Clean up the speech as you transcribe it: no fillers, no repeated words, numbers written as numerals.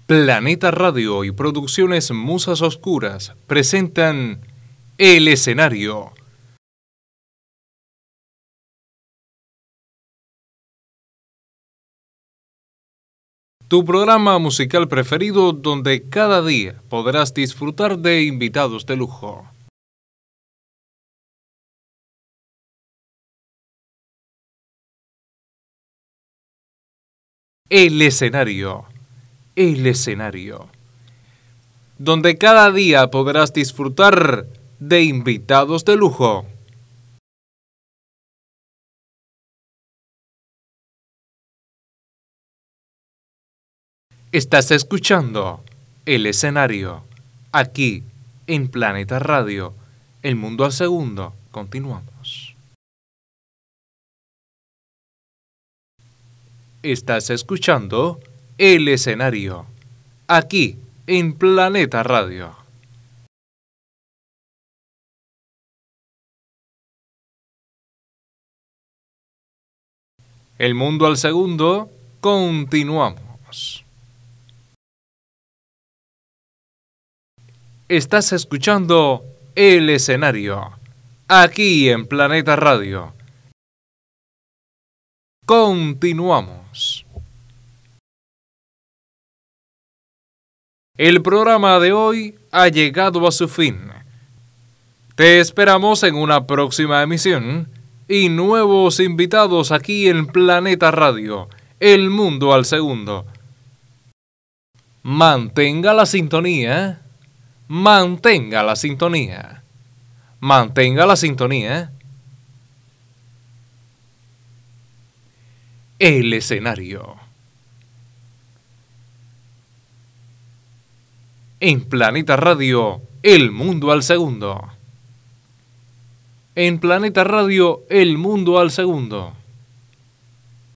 Planeta Radio y Producciones Musas Oscuras presentan El Escenario. Tu programa musical preferido donde cada día podrás disfrutar de invitados de lujo. El Escenario. El Escenario. Donde cada día podrás disfrutar de invitados de lujo. Estás escuchando El Escenario, aquí en Planeta Radio, El Mundo al Segundo. Continuamos. Estás escuchando El Escenario, aquí en Planeta Radio. El Mundo al Segundo, continuamos. Estás escuchando El Escenario, aquí en Planeta Radio. Continuamos. El programa de hoy ha llegado a su fin. Te esperamos en una próxima emisión y nuevos invitados aquí en Planeta Radio, El Mundo al Segundo. Mantenga la sintonía. Mantenga la sintonía. Mantenga la sintonía. El Escenario. En Planeta Radio, El Mundo al Segundo. En Planeta Radio, El Mundo al Segundo.